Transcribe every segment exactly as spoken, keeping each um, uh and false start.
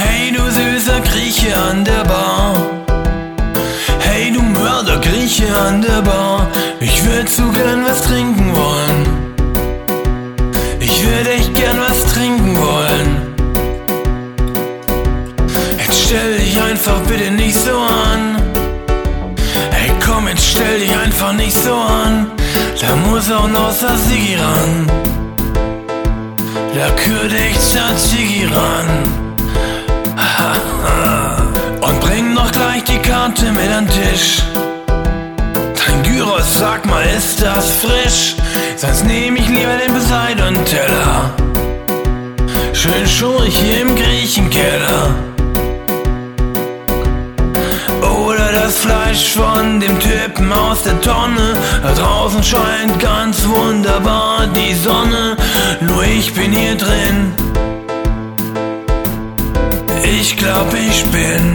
Hey du süßer Grieche an der Bar, hey du Mörder Grieche an der Bar, ich würd zu gern was trinken wollen, ich würd echt gern was trinken wollen. Jetzt stell dich einfach bitte nicht so an, hey komm, jetzt stell dich einfach nicht so an, da muss auch noch Tzatziki ran, da kürt echt Tzatziki ran. Und bring noch gleich die Karte mit an den Tisch. Dein Gyros, sag mal, ist das frisch? Sonst nehm ich lieber den Poseidon-Teller. Schön schurig hier im Griechenkeller. Oder das Fleisch von dem Typen aus der Tonne. Da draußen scheint ganz wunderbar die Sonne, nur ich bin hier drin. Ich glaub, ich bin.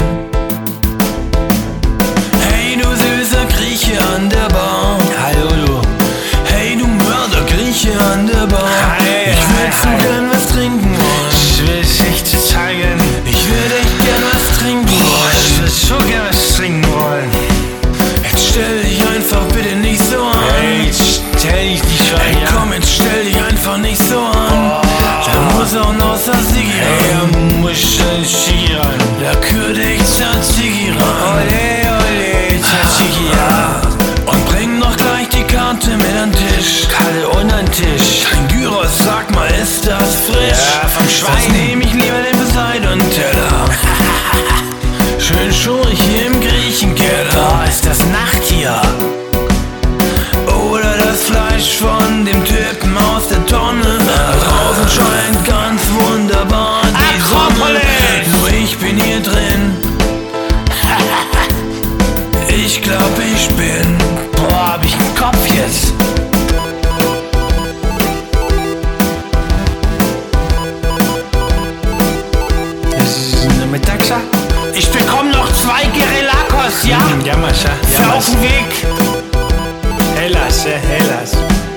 Hey du süßer Grieche an der Bar, Hallo du. hey du Mörder Grieche an der Bar, Hi, ich würd hi, so hi. gern was trinken wollen, Ich will es echt dir zeigen. ich würd echt gern was trinken Ich wollen. will so gerne was trinken wollen. Jetzt stell dich einfach bitte nicht so an. Hey, jetzt stell dich nicht schon Hey hier komm, jetzt stell dich einfach nicht so an. Da muss auch noch Tzatziki Hey, ran, da muss Tzatziki ran. da kürt echt Tzatziki ran. Ole, ole, Tzatziki, ja. Und bring noch gleich die Karte mit an den Tisch. Karte unter den Tisch. Dein Gyros, sag mal, ist das frisch? Ja, vom Schwein. Sonst nehm ich lieber den Poseidon-Teller. Schön schurig hier im Griechenkeller. Boah, ist das Nacht hier. Oder das Fleisch von dem Typen aus der Tonne. Da draußen scheint ganz wunderbar die Sonne. Akropolis. Nur ich bin hier drin. Ich glaub, ich bin. Boah, hab ich einen Kopf jetzt. Das ist eine Mittagscha. Ich bekomme noch zwei Gerelakos, ja? Hm, Ja, Mascha. Für auf dem Weg. Hellas, äh, Hellas.